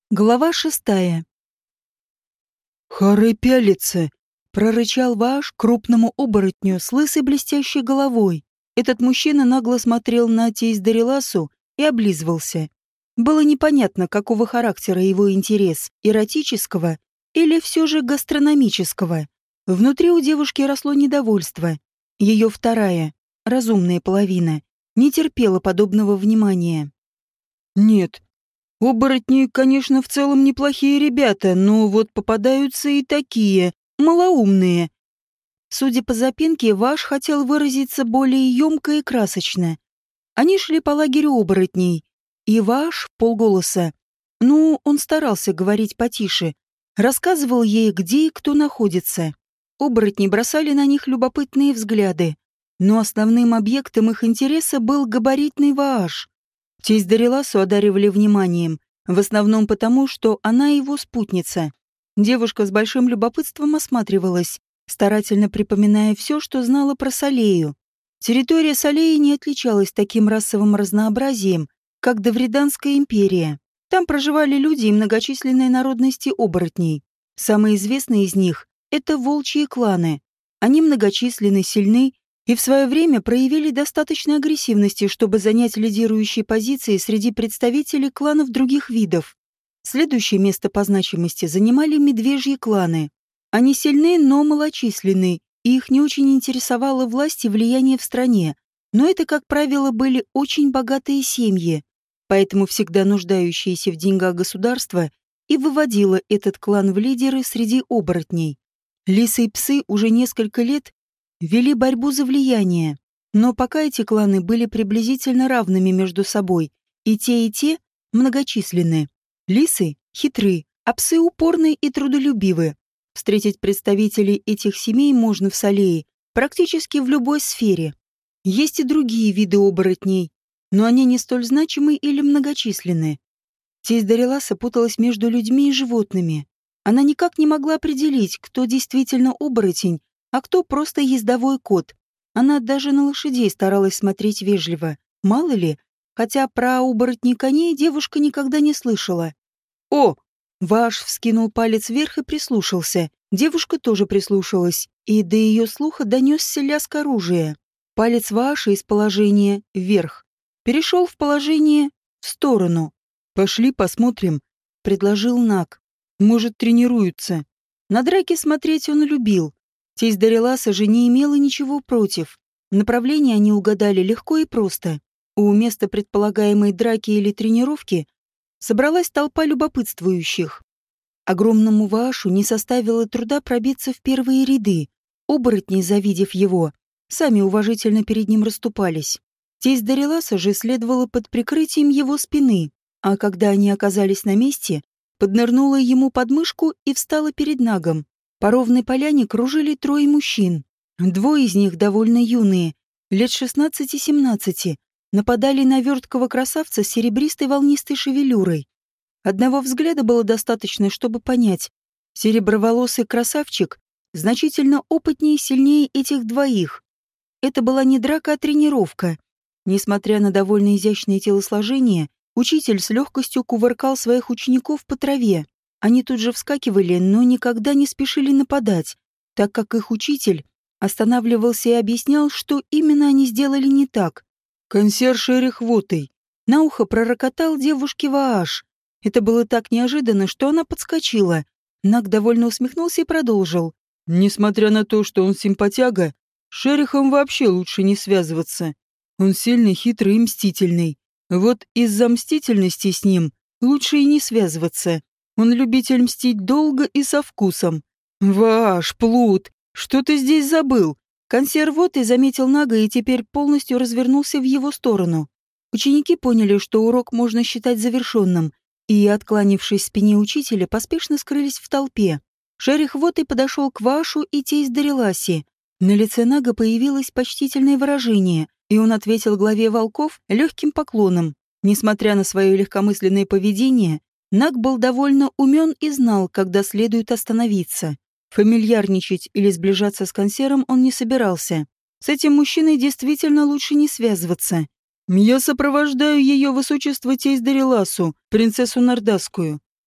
Глава 6. «Харе пялится!» — прорычал Вааш крупному оборотню с лысой блестящей головой. Этот мужчина нагло смотрел на тесть Дариласу и облизывался. Было непонятно, какого характера его интерес — эротического или все же гастрономического. Внутри у девушки росло недовольство. Ее вторая, разумная половина, не терпела подобного внимания. «Нет, оборотни, конечно, в целом неплохие ребята, но вот попадаются и такие, малоумные». Судя по запинке, Ваш хотел выразиться более емко и красочно. Они шли по лагерю оборотней, и Ваш полголоса, он старался говорить потише, рассказывал ей, где и кто находится. Оборотни бросали на них любопытные взгляды, но основным объектом их интереса был габаритный Вааш. Тесть Дариласу одаривали вниманием, в основном потому, что она его спутница. Девушка с большим любопытством осматривалась, старательно припоминая все, что знала про Салею. Территория Салеи не отличалась таким расовым разнообразием, как Давриданская империя. Там проживали люди и многочисленные народности оборотней. Самые известные из них — это волчьи кланы. Они многочисленны, сильны и в свое время проявили достаточно агрессивности, чтобы занять лидирующие позиции среди представителей кланов других видов. Следующее место по значимости занимали медвежьи кланы. Они сильны, но малочисленны, и их не очень интересовала власть и влияние в стране, но это, как правило, были очень богатые семьи, поэтому всегда нуждающиеся в деньгах государства и выводило этот клан в лидеры среди оборотней. Лисы и псы уже несколько лет вели борьбу за влияние, но пока эти кланы были приблизительно равными между собой, и те многочисленны. Лисы хитры, а псы упорны и трудолюбивы. Встретить представителей этих семей можно в Салее практически в любой сфере. Есть и другие виды оборотней, но они не столь значимы или многочисленны. Тесть Дариласа путалась между людьми и животными. Она никак не могла определить, кто действительно оборотень, а кто просто ездовой кот. Она даже на лошадей старалась смотреть вежливо. Мало ли, хотя про оборотней коней девушка никогда не слышала. «О!» Ваш вскинул палец вверх и прислушался. Девушка тоже прислушалась, и до ее слуха донесся лязг оружия. Палец Ваша из положения «вверх» перешел в положение «в сторону». «Пошли посмотрим», — предложил Наг. «Может, тренируются». На драки смотреть он любил. Тесть Дариласа же не имела ничего против. Направление они угадали легко и просто. У места предполагаемой драки или тренировки собралась толпа любопытствующих. Огромному Ваашу не составило труда пробиться в первые ряды. Оборотни, завидев его, сами уважительно перед ним расступались. Тесть Дариласа же следовала под прикрытием его спины, а когда они оказались на месте, поднырнула ему под мышку и встала перед Нагом. По ровной поляне кружили трое мужчин. Двое из них довольно юные, лет 16-17, нападали на верткого красавца с серебристой волнистой шевелюрой. Одного взгляда было достаточно, чтобы понять. Сереброволосый красавчик значительно опытнее и сильнее этих двоих. Это была не драка, а тренировка. Несмотря на довольно изящное телосложение, учитель с легкостью кувыркал своих учеников по траве. Они тут же вскакивали, но никогда не спешили нападать, так как их учитель останавливался и объяснял, что именно они сделали не так. «Консьерж Эрих Вотый», — на ухо пророкотал девушке Вааш. Это было так неожиданно, что она подскочила. Наг довольно усмехнулся и продолжил. «Несмотря на то, что он симпатяга, с Шерихом вообще лучше не связываться. Он сильный, хитрый и мстительный. Вот из-за мстительности с ним лучше и не связываться. Он любитель мстить долго и со вкусом». «Ваш, плут, что ты здесь забыл?» Консьерж Вотый заметил Нага и теперь полностью развернулся в его сторону. Ученики поняли, что урок можно считать завершенным, и, откланившись спине учителя, поспешно скрылись в толпе. Шерих Вотый подошел к Вашу и тесть Дариласе. На лице Нага появилось почтительное выражение, и он ответил главе волков легким поклоном. Несмотря на свое легкомысленное поведение, Наг был довольно умен и знал, когда следует остановиться. Фамильярничать или сближаться с консьером он не собирался. С этим мужчиной действительно лучше не связываться. «Я сопровождаю ее высочество тесть Дариласу, принцессу Нардасскую».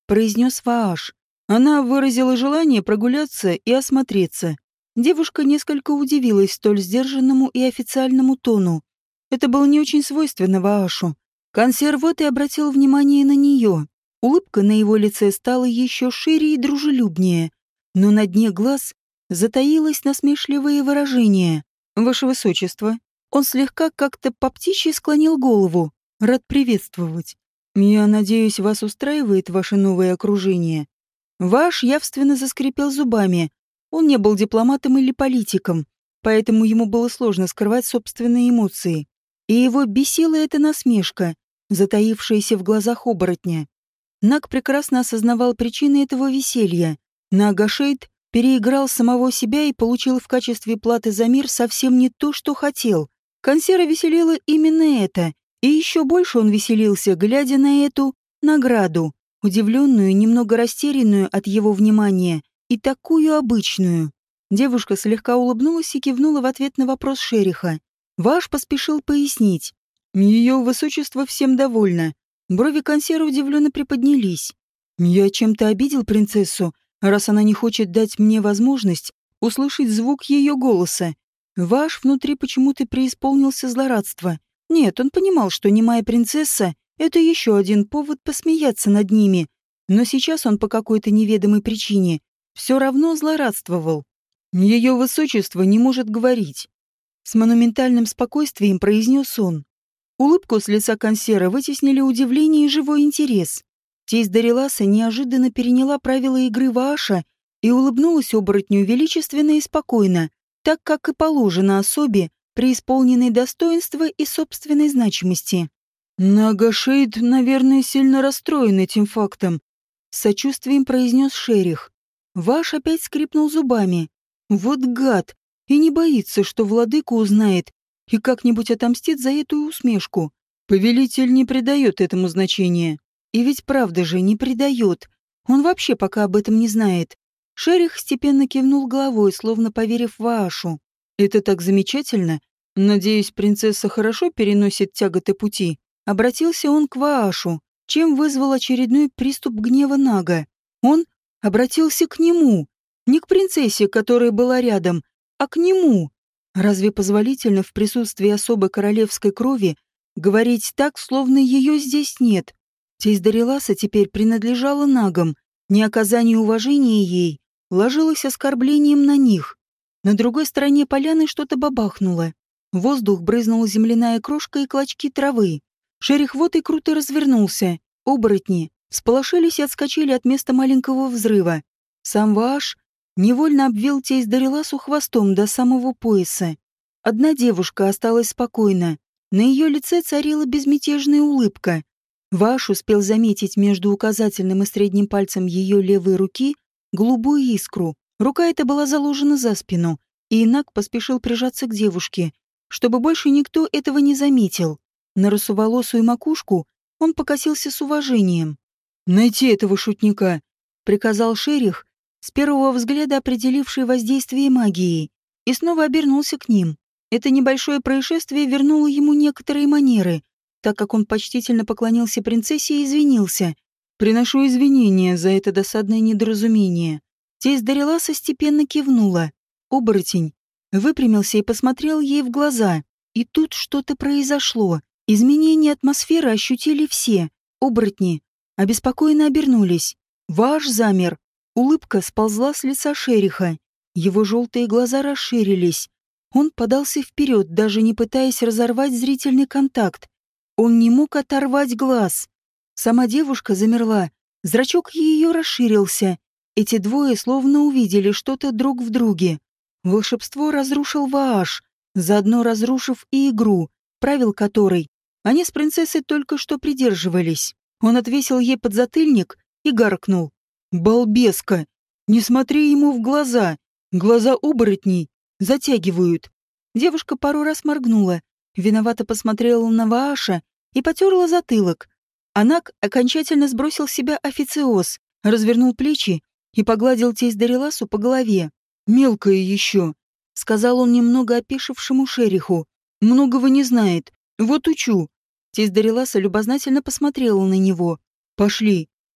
произнес Вааш. Она выразила желание прогуляться и осмотреться. Девушка несколько удивилась столь сдержанному и официальному тону. Это было не очень свойственно Ваашу. Консьерж вот и обратил внимание на нее. Улыбка на его лице стала еще шире и дружелюбнее, но на дне глаз затаилось насмешливое выражение. «Ваше Высочество». Он слегка как-то по птичьи склонил голову. «Рад приветствовать. Я надеюсь, вас устраивает ваше новое окружение». Ваш явственно заскрипел зубами. Он не был дипломатом или политиком, поэтому ему было сложно скрывать собственные эмоции. И его бесила эта насмешка, затаившаяся в глазах оборотня. Наг прекрасно осознавал причины этого веселья. Нагашейд переиграл самого себя и получил в качестве платы за мир совсем не то, что хотел. Консера веселило именно это, и еще больше он веселился, глядя на эту награду, удивленную, немного растерянную от его внимания, и такую обычную. Девушка слегка улыбнулась и кивнула в ответ на вопрос Шериха. Ваш поспешил пояснить. Ее высочество всем довольно. Брови консера удивленно приподнялись. Я чем-то обидел принцессу, раз она не хочет дать мне возможность услышать звук ее голоса. Ваш внутри почему-то преисполнился злорадства. Нет, он понимал, что немая принцесса — это еще один повод посмеяться над ними, но сейчас он по какой-то неведомой причине все равно злорадствовал. Ее высочество не может говорить. С монументальным спокойствием произнес он. Улыбку с лица консера вытеснили удивление и живой интерес. Тесть Дариласа неожиданно переняла правила игры Вааша и улыбнулась оборотню величественно и спокойно, так как и положено особе, преисполненной достоинства и собственной значимости. «Нагашейд, наверное, сильно расстроен этим фактом», — с сочувствием произнес Шерих. Ваш опять скрипнул зубами. «Вот гад! И не боится, что владыка узнает и как-нибудь отомстит за эту усмешку. Повелитель не придает этому значения. И ведь правда же не придает. Он вообще пока об этом не знает». Шерих степенно кивнул головой, словно поверив Ваашу. «Это так замечательно. Надеюсь, принцесса хорошо переносит тяготы пути». Обратился он к Ваашу, чем вызвал очередной приступ гнева Нага. Он обратился к нему. Не к принцессе, которая была рядом, а к нему. Разве позволительно в присутствии особо королевской крови говорить так, словно ее здесь нет? Тесть Дариласа теперь принадлежала Нагам. Неоказание уважения ей ложилось оскорблением на них. На другой стороне поляны что-то бабахнуло. В воздух брызнула земляная крошка и клочки травы. Шерих вот и круто развернулся. Оборотни всполошились и отскочили от места маленького взрыва. Сам Вааш невольно обвил тесть Дариласу хвостом до самого пояса. Одна девушка осталась спокойна. На ее лице царила безмятежная улыбка. Вааш успел заметить между указательным и средним пальцем ее левой руки голубую искру. Рука эта была заложена за спину, и Инак поспешил прижаться к девушке, чтобы больше никто этого не заметил. На русоволосую макушку он покосился с уважением. «Найти этого шутника», — приказал Шерих, с первого взгляда определивший воздействие магии, и снова обернулся к ним. Это небольшое происшествие вернуло ему некоторые манеры, так как он почтительно поклонился принцессе и извинился. «Приношу извинения за это досадное недоразумение». Тесть Дариласа степенно кивнула. Оборотень выпрямился и посмотрел ей в глаза. И тут что-то произошло. Изменение атмосферы ощутили все. Оборотни обеспокоенно обернулись. Ваш замер. Улыбка сползла с лица Шериха. Его желтые глаза расширились. Он подался вперед, даже не пытаясь разорвать зрительный контакт. Он не мог оторвать глаз. Сама девушка замерла. Зрачок ее расширился. Эти двое словно увидели что-то друг в друге. Волшебство разрушил Вааш, заодно разрушив и игру, правил которой они с принцессой только что придерживались. Он отвесил ей подзатыльник и гаркнул. «Балбеска! Не смотри ему в глаза! Глаза оборотней затягивают!» Девушка пару раз моргнула, виновато посмотрела на Вааша и потерла затылок. Анак окончательно сбросил с себя официоз, развернул плечи и погладил тесть Дариласу по голове. «Мелкая еще», — сказал он немного опешившему Шериху. «Многого не знает. Вот учу». Тесть Дариласа любознательно посмотрела на него. «Пошли».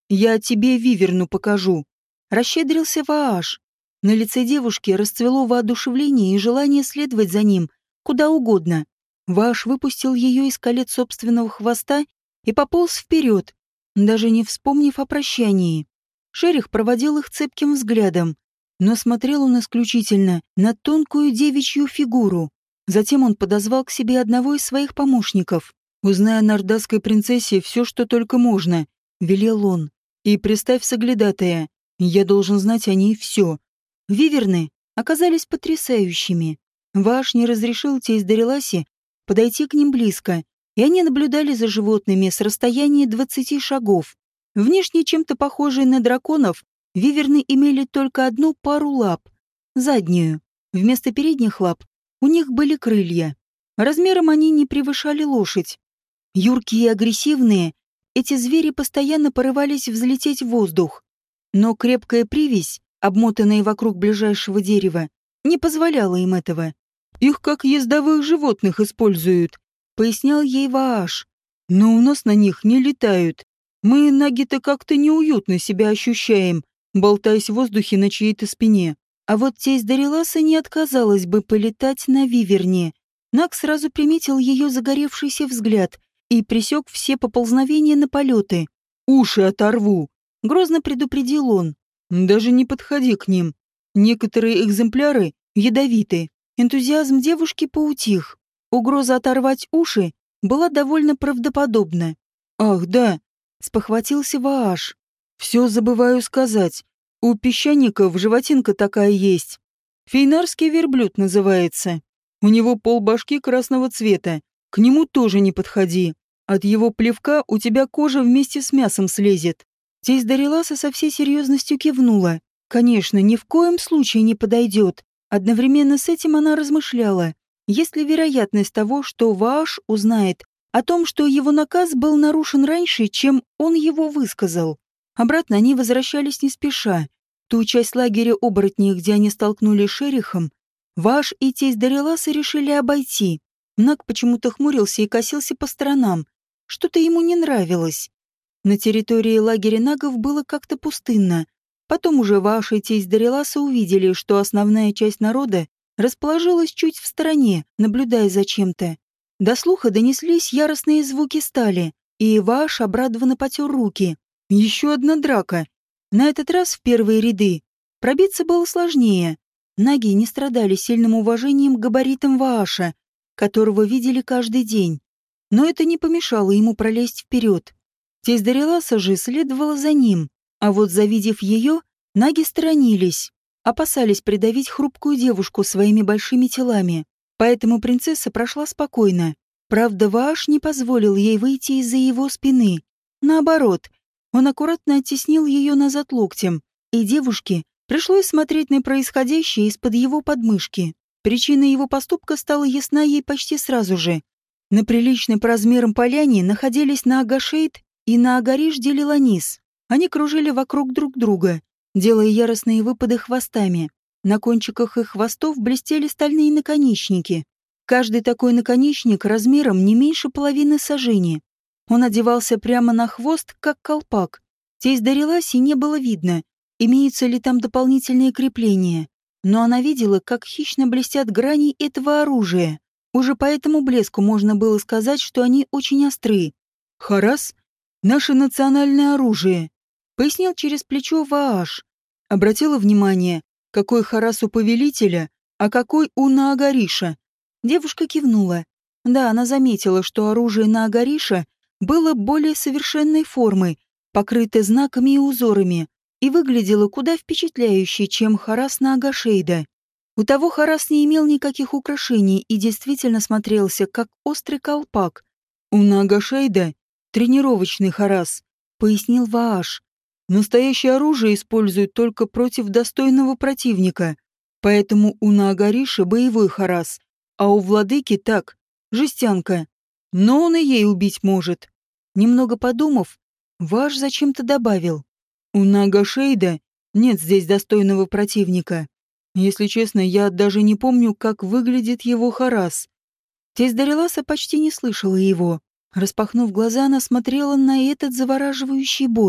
Я тебе виверну покажу. Расщедрился Вааш. На лице девушки расцвело воодушевление и желание следовать за ним куда угодно. Вааш выпустил ее из колец собственного хвоста и пополз вперед, даже не вспомнив о прощании. Шерих проводил их цепким взглядом, но смотрел он исключительно на тонкую девичью фигуру. Затем он подозвал к себе одного из своих помощников. «Узнай о нордасской принцессе все, что только можно», — велел он. «И приставь соглядатая. Я должен знать о ней все». Виверны оказались потрясающими. Вааш не разрешил Тейс-Дареласе подойти к ним близко, и они наблюдали за животными с расстояния 20 шагов. Внешне чем-то похожие на драконов, виверны имели только одну пару лап — заднюю. Вместо передних лап у них были крылья. Размером они не превышали лошадь. Юркие и агрессивные, эти звери постоянно порывались взлететь в воздух. Но крепкая привязь, обмотанная вокруг ближайшего дерева, не позволяла им этого. «Их как ездовых животных используют», — пояснял ей Вааш. «Но у нас на них не летают. Мы, наги-то, как-то неуютно себя ощущаем, болтаясь в воздухе на чьей-то спине. А вот тесть Дареласа не отказалась бы полетать на виверне». Наг сразу приметил ее загоревшийся взгляд и пресек все поползновения на полеты. «Уши оторву», — грозно предупредил он. «Даже не подходи к ним. Некоторые экземпляры ядовиты». Энтузиазм девушки поутих. Угроза оторвать уши была довольно правдоподобна. «Ах, да», — спохватился Вааш. «Все забываю сказать. У песчаников животинка такая есть. Фейнарский верблюд называется. У него полбашки красного цвета. К нему тоже не подходи. От его плевка у тебя кожа вместе с мясом слезет». Тесть Дареласа со всей серьезностью кивнула. Конечно, ни в коем случае не подойдет. Одновременно с этим она размышляла, есть ли вероятность того, что Вааш узнает о том, что его наказ был нарушен раньше, чем он его высказал. Обратно они возвращались не спеша. Ту часть лагеря оборотней, где они столкнулись с Шерихом, Вааш и тесть Дареласа решили обойти. Наг почему-то хмурился и косился по сторонам. Что-то ему не нравилось. На территории лагеря нагов было как-то пустынно. Потом уже Вааш и тесть Дареласа увидели, что основная часть народа расположилась чуть в стороне, наблюдая за чем-то. До слуха донеслись яростные звуки стали, и Вааш обрадованно потер руки. Еще одна драка. На этот раз в первые ряды. Пробиться было сложнее. Наги не страдали сильным уважением к габаритам Вааша, которого видели каждый день. Но это не помешало ему пролезть вперед. Тесть Дареласа же следовала за ним. А вот завидев ее, наги сторонились, опасались придавить хрупкую девушку своими большими телами. Поэтому принцесса прошла спокойно. Правда, Вааш не позволил ей выйти из-за его спины. Наоборот, он аккуратно оттеснил ее назад локтем, и девушке пришлось смотреть на происходящее из-под его подмышки. Причина его поступка стала ясна ей почти сразу же. На приличной по размерам поляне находились Наагашейд и Наагариш Делиланис. Они кружили вокруг друг друга, делая яростные выпады хвостами. На кончиках их хвостов блестели стальные наконечники. Каждый такой наконечник размером не меньше половины сажени. Он одевался прямо на хвост, как колпак. Тесть Дареласи не было видно, имеются ли там дополнительные крепления. Но она видела, как хищно блестят грани этого оружия. Уже по этому блеску можно было сказать, что они очень остры. «Харас — наше национальное оружие», — пояснил через плечо Вааш. Обратила внимание, какой харас у повелителя, а какой у Наагариша. Девушка кивнула. Да, она заметила, что оружие Наагариша было более совершенной формы, покрыто знаками и узорами, и выглядело куда впечатляюще, чем харас Наагашейда. У того харас не имел никаких украшений и действительно смотрелся, как острый колпак. «У Наагашейда тренировочный харас», — пояснил Вааш. «Настоящее оружие используют только против достойного противника, поэтому у Наагариша боевой харас, а у владыки так, жестянка. Но он и ей убить может». Немного подумав, Вааш зачем-то добавил: «У Наагашейда нет здесь достойного противника. Если честно, я даже не помню, как выглядит его харас». Тесть Дареласа почти не слышала его. Распахнув глаза, она смотрела на этот завораживающий бой.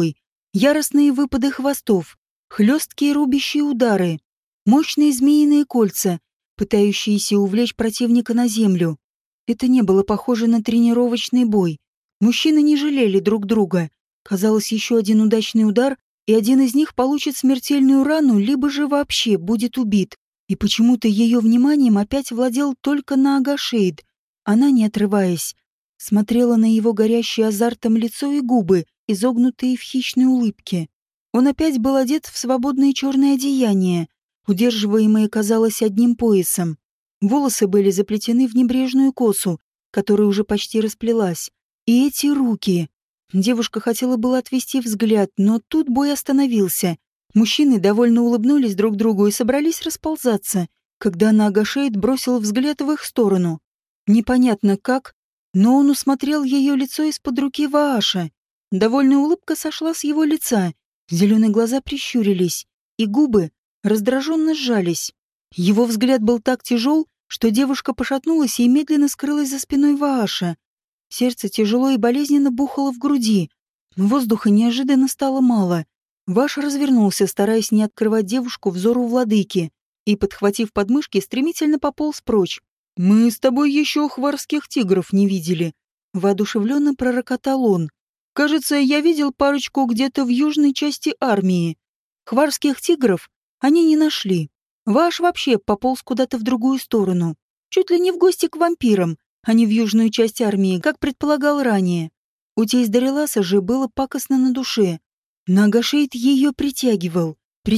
Яростные выпады хвостов, хлесткие рубящие удары, мощные змеиные кольца, пытающиеся увлечь противника на землю. Это не было похоже на тренировочный бой. Мужчины не жалели друг друга. Казалось, еще один удачный удар, и один из них получит смертельную рану, либо же вообще будет убит. И почему-то ее вниманием опять владел только Наага Шейд. Она, не отрываясь, смотрела на его горящее азартом лицо и губы, изогнутые в хищной улыбке. Он опять был одет в свободное черное одеяние, удерживаемое, казалось, одним поясом. Волосы были заплетены в небрежную косу, которая уже почти расплелась. И эти руки... Девушка хотела было отвести взгляд, но тут бой остановился. Мужчины довольно улыбнулись друг другу и собрались расползаться, когда Наага Шейд бросил взгляд в их сторону. Непонятно как, но он усмотрел ее лицо из-под руки Вааша. Довольная улыбка сошла с его лица, зеленые глаза прищурились, и губы раздраженно сжались. Его взгляд был так тяжел, что девушка пошатнулась и медленно скрылась за спиной Вааша. Сердце тяжело и болезненно бухало в груди. Воздуха неожиданно стало мало. Ваш развернулся, стараясь не открывать девушку взору владыки, и, подхватив подмышки, стремительно пополз прочь. «Мы с тобой еще хварских тигров не видели», — воодушевленно пророкотал он. «Кажется, я видел парочку где-то в южной части армии. Хварских тигров они не нашли. Ваш вообще пополз куда-то в другую сторону. Чуть ли не в гости к вампирам, а не в южную часть армии, как предполагал ранее. У тесть Дареласа же было пакостно на душе. Наага Шейд ее притягивал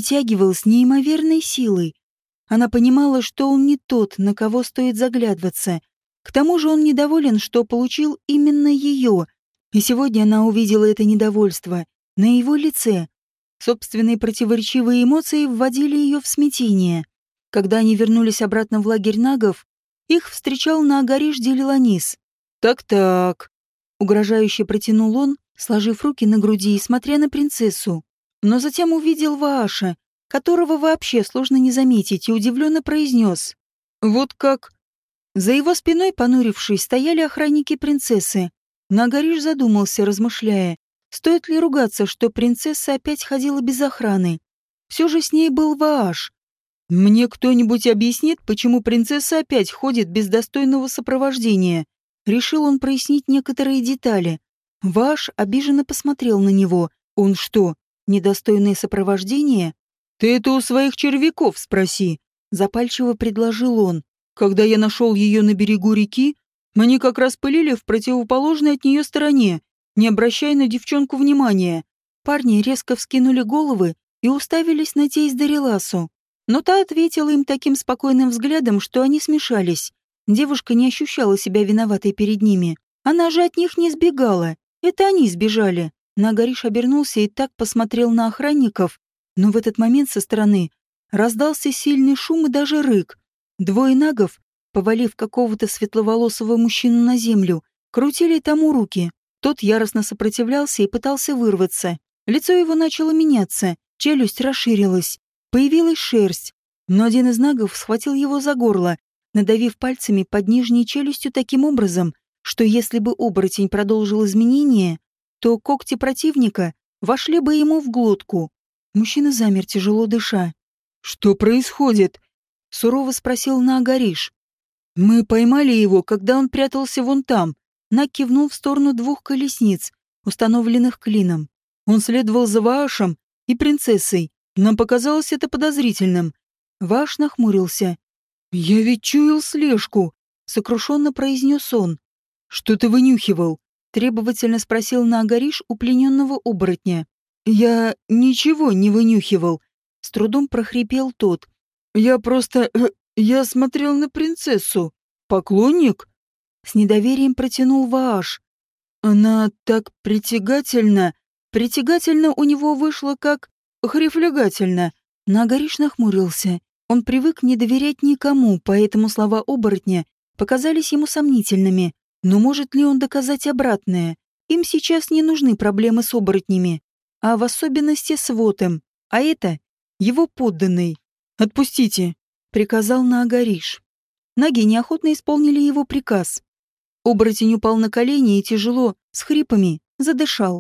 с неимоверной силой. Она понимала, что он не тот, на кого стоит заглядываться. К тому же он недоволен, что получил именно ее. И сегодня она увидела это недовольство на его лице. Собственные противоречивые эмоции вводили ее в смятение. Когда они вернулись обратно в лагерь нагов, их встречал Наагариш Делиланис. «Так-так», — угрожающе протянул он, сложив руки на груди и смотря на принцессу. Но затем увидел Вааша, которого вообще сложно не заметить, и удивленно произнес: «Вот как?» За его спиной, понурившись, стояли охранники принцессы. Наагариш задумался, размышляя, стоит ли ругаться, что принцесса опять ходила без охраны. Все же с ней был Вааш. «Мне кто-нибудь объяснит, почему принцесса опять ходит без достойного сопровождения?» Решил он прояснить некоторые детали. Вааш обиженно посмотрел на него. «Он что, недостойное сопровождение?» «Ты это у своих червяков спроси», — запальчиво предложил он. «Когда я нашел ее на берегу реки, они как раз пылили в противоположной от нее стороне, не обращая на девчонку внимания». Парни резко вскинули головы и уставились на тесть Дареласу. Но та ответила им таким спокойным взглядом, что они смешались. Девушка не ощущала себя виноватой перед ними. Она же от них не сбегала. Это они сбежали. Наагариш обернулся и так посмотрел на охранников, но в этот момент со стороны раздался сильный шум и даже рык. Двое нагов, повалив какого-то светловолосого мужчину на землю, крутили тому руки. Тот яростно сопротивлялся и пытался вырваться. Лицо его начало меняться, челюсть расширилась. Появилась шерсть, но один из нагов схватил его за горло, надавив пальцами под нижней челюстью таким образом, что если бы оборотень продолжил изменения, то когти противника вошли бы ему в глотку. Мужчина замер, тяжело дыша. «Что происходит?» — сурово спросил Наагариш. «Мы поймали его, когда он прятался вон там». Наг кивнул в сторону двух колесниц, установленных клином. Он следовал за Ваашем и принцессой. Нам показалось это подозрительным. Вааш нахмурился. «Я ведь чуял слежку», — сокрушенно произнес он. «Что ты вынюхивал?» — требовательно спросил Наагариш у плененного оборотня. «Я ничего не вынюхивал», — с трудом прохрипел тот. «Я просто... я смотрел на принцессу. Поклонник?» С недоверием протянул Вааш. «Она так притягательна. Притягательно у него вышло как... хрифлегательно». Наагариш нахмурился. Он привык не доверять никому, поэтому слова оборотня показались ему сомнительными. Но может ли он доказать обратное? Им сейчас не нужны проблемы с оборотнями, а в особенности с Вотом. А это его подданный. «Отпустите», — приказал Наагариш. Наги неохотно исполнили его приказ. Оборотень упал на колени и тяжело, с хрипами, задышал.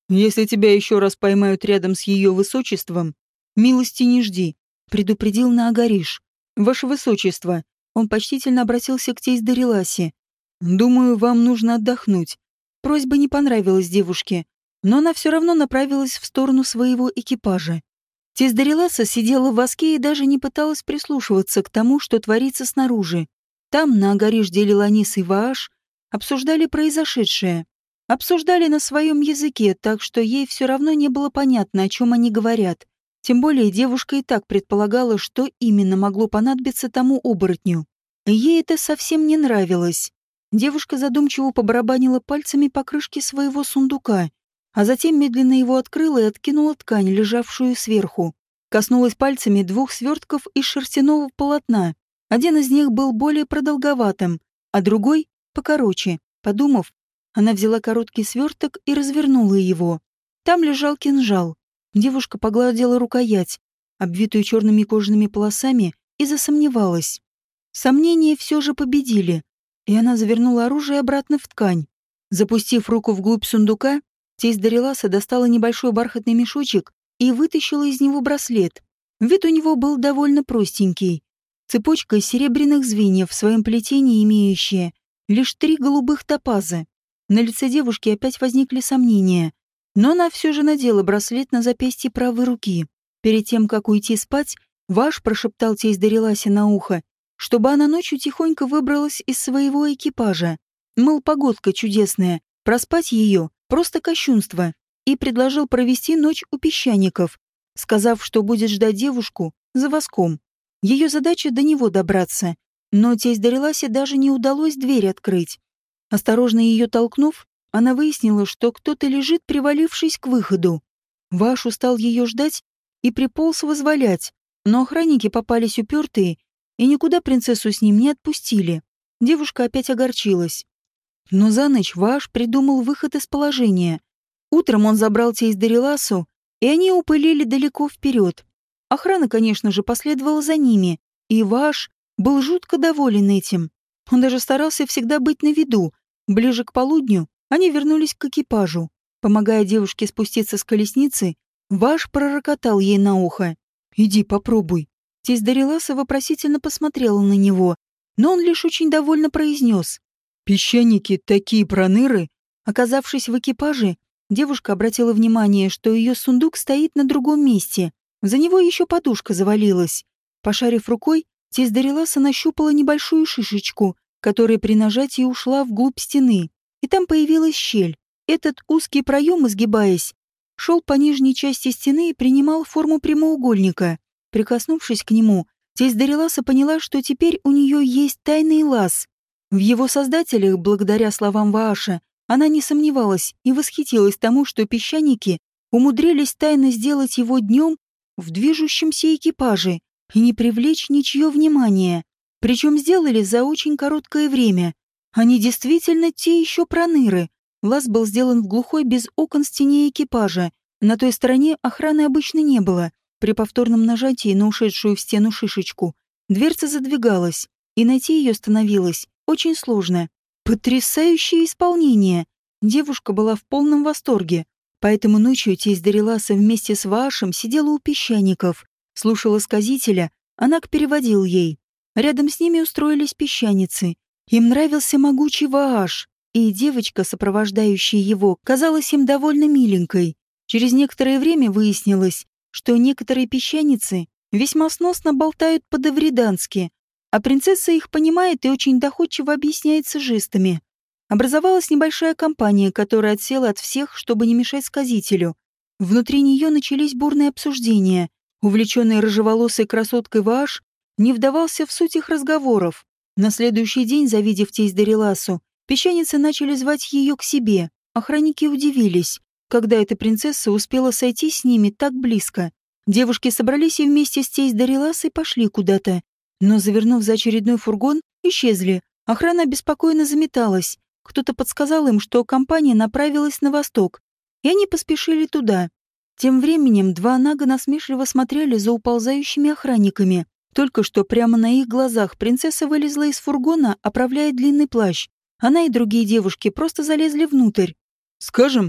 Если тебя еще раз поймают рядом с ее высочеством, милости не жди», — предупредил Наагариш. «Ваше высочество», — он почтительно обратился к тесть Дариласе. «Думаю, вам нужно отдохнуть». Просьба не понравилась девушке, но она все равно направилась в сторону своего экипажа. Тесть Дариласа сидела в воске и даже не пыталась прислушиваться к тому, что творится снаружи. Там, на Агариш, Делиланис и Вааш обсуждали произошедшее. Обсуждали на своем языке, так что ей все равно не было понятно, о чем они говорят. Тем более девушка и так предполагала, что именно могло понадобиться тому оборотню. И ей это совсем не нравилось. Девушка задумчиво побарабанила пальцами по крышке своего сундука, а затем медленно его открыла и откинула ткань, лежавшую сверху. Коснулась пальцами 2 свертков из шерстяного полотна. Один из них был более продолговатым, а другой — покороче. Подумав, она взяла короткий сверток и развернула его. Там лежал кинжал. Девушка погладила рукоять, обвитую черными кожаными полосами, и засомневалась. Сомнения все же победили, и она завернула оружие обратно в ткань. Запустив руку вглубь сундука, тесть Дариласа достала небольшой бархатный мешочек и вытащила из него браслет. Вид у него был довольно простенький. Цепочка из серебряных звеньев, в своем плетении имеющая лишь 3 голубых топаза. На лице девушки опять возникли сомнения, но она все же надела браслет на запястье правой руки. Перед тем, как уйти спать, Ваш прошептал тесть Дариласе на ухо, чтобы она ночью тихонько выбралась из своего экипажа. Мол, погодка чудесная, проспать ее — просто кощунство, и предложил провести ночь у песчаников, сказав, что будет ждать девушку за воском. Ее задача до него добраться, но тесть Дариласе даже не удалось дверь открыть. Осторожно ее толкнув, она выяснила, что кто-то лежит, привалившись к выходу. Ваш устал ее ждать и приполз вызволять, но охранники попались упертые и никуда принцессу с ним не отпустили. Девушка опять огорчилась. Но за ночь Ваш придумал выход из положения. Утром он забрал тесть Дариласу, и они упылили далеко вперед. Охрана, конечно же, последовала за ними, и Ваш был жутко доволен этим. Он даже старался всегда быть на виду. Ближе к полудню они вернулись к экипажу. Помогая девушке спуститься с колесницы, Ваш пророкотал ей на ухо: «Иди, попробуй». Тесть Дариласа вопросительно посмотрела на него, но он лишь очень довольно произнес: «Песчаники такие проныры». Оказавшись в экипаже, девушка обратила внимание, что ее сундук стоит на другом месте. За него еще подушка завалилась. Пошарив рукой, тесть Дариласа нащупала небольшую шишечку, которая при нажатии ушла вглубь стены, и там появилась щель. Этот узкий проем, изгибаясь, шел по нижней части стены и принимал форму прямоугольника. Прикоснувшись к нему, тесть Дариласа поняла, что теперь у нее есть тайный лаз. В его создателях, благодаря словам Вааша, она не сомневалась и восхитилась тому, что песчаники умудрились тайно сделать его днем в движущемся экипаже и не привлечь ничье внимание. Причем сделали за очень короткое время. Они действительно те еще проныры. Лаз был сделан в глухой без окон стене экипажа. На той стороне охраны обычно не было. При повторном нажатии на ушедшую в стену шишечку дверца задвигалась, и найти ее становилось очень сложно. Потрясающее исполнение! Девушка была в полном восторге. Поэтому ночью тесть Дариласа вместе с Ваашем сидела у песчаников, слушала сказителя, Анак переводил ей. Рядом с ними устроились песчаницы. Им нравился могучий Вааш, и девочка, сопровождающая его, казалась им довольно миленькой. Через некоторое время выяснилось, что некоторые песчаницы весьма сносно болтают по-давридански, а принцесса их понимает и очень доходчиво объясняется жестами. Образовалась небольшая компания, которая отсела от всех, чтобы не мешать сказителю. Внутри нее начались бурные обсуждения. Увлеченный рыжеволосой красоткой Вааш не вдавался в суть их разговоров. На следующий день, завидев тесть Дариласу, песчаницы начали звать ее к себе. Охранники удивились, когда эта принцесса успела сойти с ними так близко. Девушки собрались и вместе с тесть Дариласой пошли куда-то. Но, завернув за очередной фургон, исчезли. Охрана беспокойно заметалась. Кто-то подсказал им, что компания направилась на восток, и они поспешили туда. Тем временем 2 нага насмешливо смотрели за уползающими охранниками. Только что прямо на их глазах принцесса вылезла из фургона, оправляя длинный плащ. Она и другие девушки просто залезли внутрь. «Скажем?»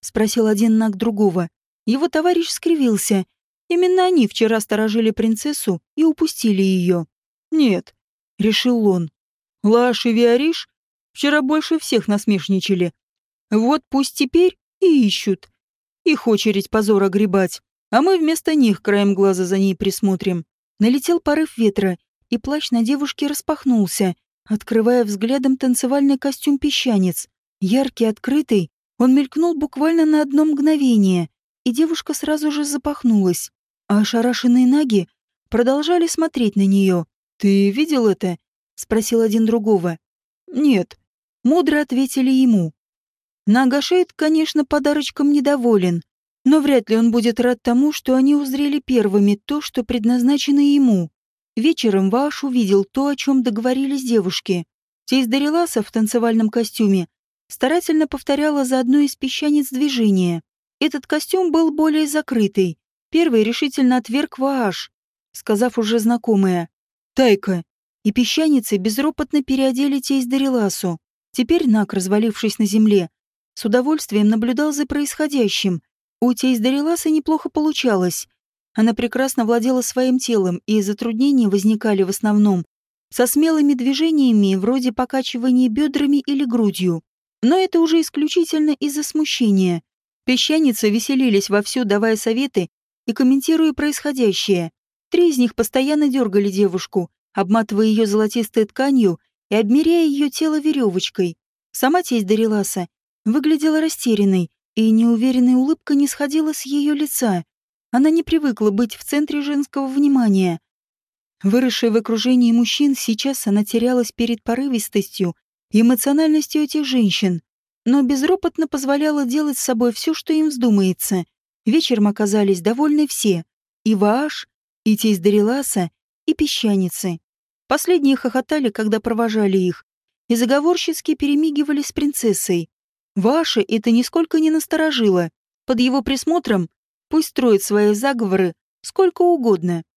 — спросил один наг другого. Его товарищ скривился. Именно они вчера сторожили принцессу и упустили ее. «Нет», — решил он. «Лаш и Виариш вчера больше всех насмешничали. Вот пусть теперь и ищут. Их очередь позора гребать, а мы вместо них краем глаза за ней присмотрим». Налетел порыв ветра, и плащ на девушке распахнулся, открывая взглядом танцевальный костюм песчанец. Яркий, открытый, он мелькнул буквально на одно мгновение, и девушка сразу же запахнулась, а ошарашенные наги продолжали смотреть на нее. «Ты видел это?» — спросил один другого. «Нет», — мудро ответили ему. Нагашейд, конечно, подарочком недоволен, но вряд ли он будет рад тому, что они узрели первыми то, что предназначено ему. Вечером Вааш увидел то, о чем договорились девушки. Тесть Дариласа в танцевальном костюме старательно повторяла за одной из песчаниц движения. Этот костюм был более закрытый. Первый решительно отверг Вааш, сказав уже знакомое «Тайка», и песчаницы безропотно переодели тесть Дариласу. Теперь Наг, развалившись на земле, с удовольствием наблюдал за происходящим. У тесть Дариласа неплохо получалось. Она прекрасно владела своим телом, и затруднения возникали в основном со смелыми движениями, вроде покачивания бедрами или грудью. Но это уже исключительно из-за смущения. Песчаницы веселились вовсю, давая советы и комментируя происходящее. 3 из них постоянно дергали девушку, обматывая ее золотистой тканью и обмеряя ее тело веревочкой. Сама тесть Дариласа выглядела растерянной, и неуверенная улыбка не сходила с ее лица. Она не привыкла быть в центре женского внимания. Выросшая в окружении мужчин, сейчас она терялась перед порывистостью и эмоциональностью этих женщин, но безропотно позволяла делать с собой все, что им вздумается. Вечером оказались довольны все — и Вааш, и тесть Дариласа, и песчаницы. Последние хохотали, когда провожали их, и заговорщицки перемигивали с принцессой. Вааша это нисколько не насторожило. Под его присмотром пусть строит свои заговоры сколько угодно.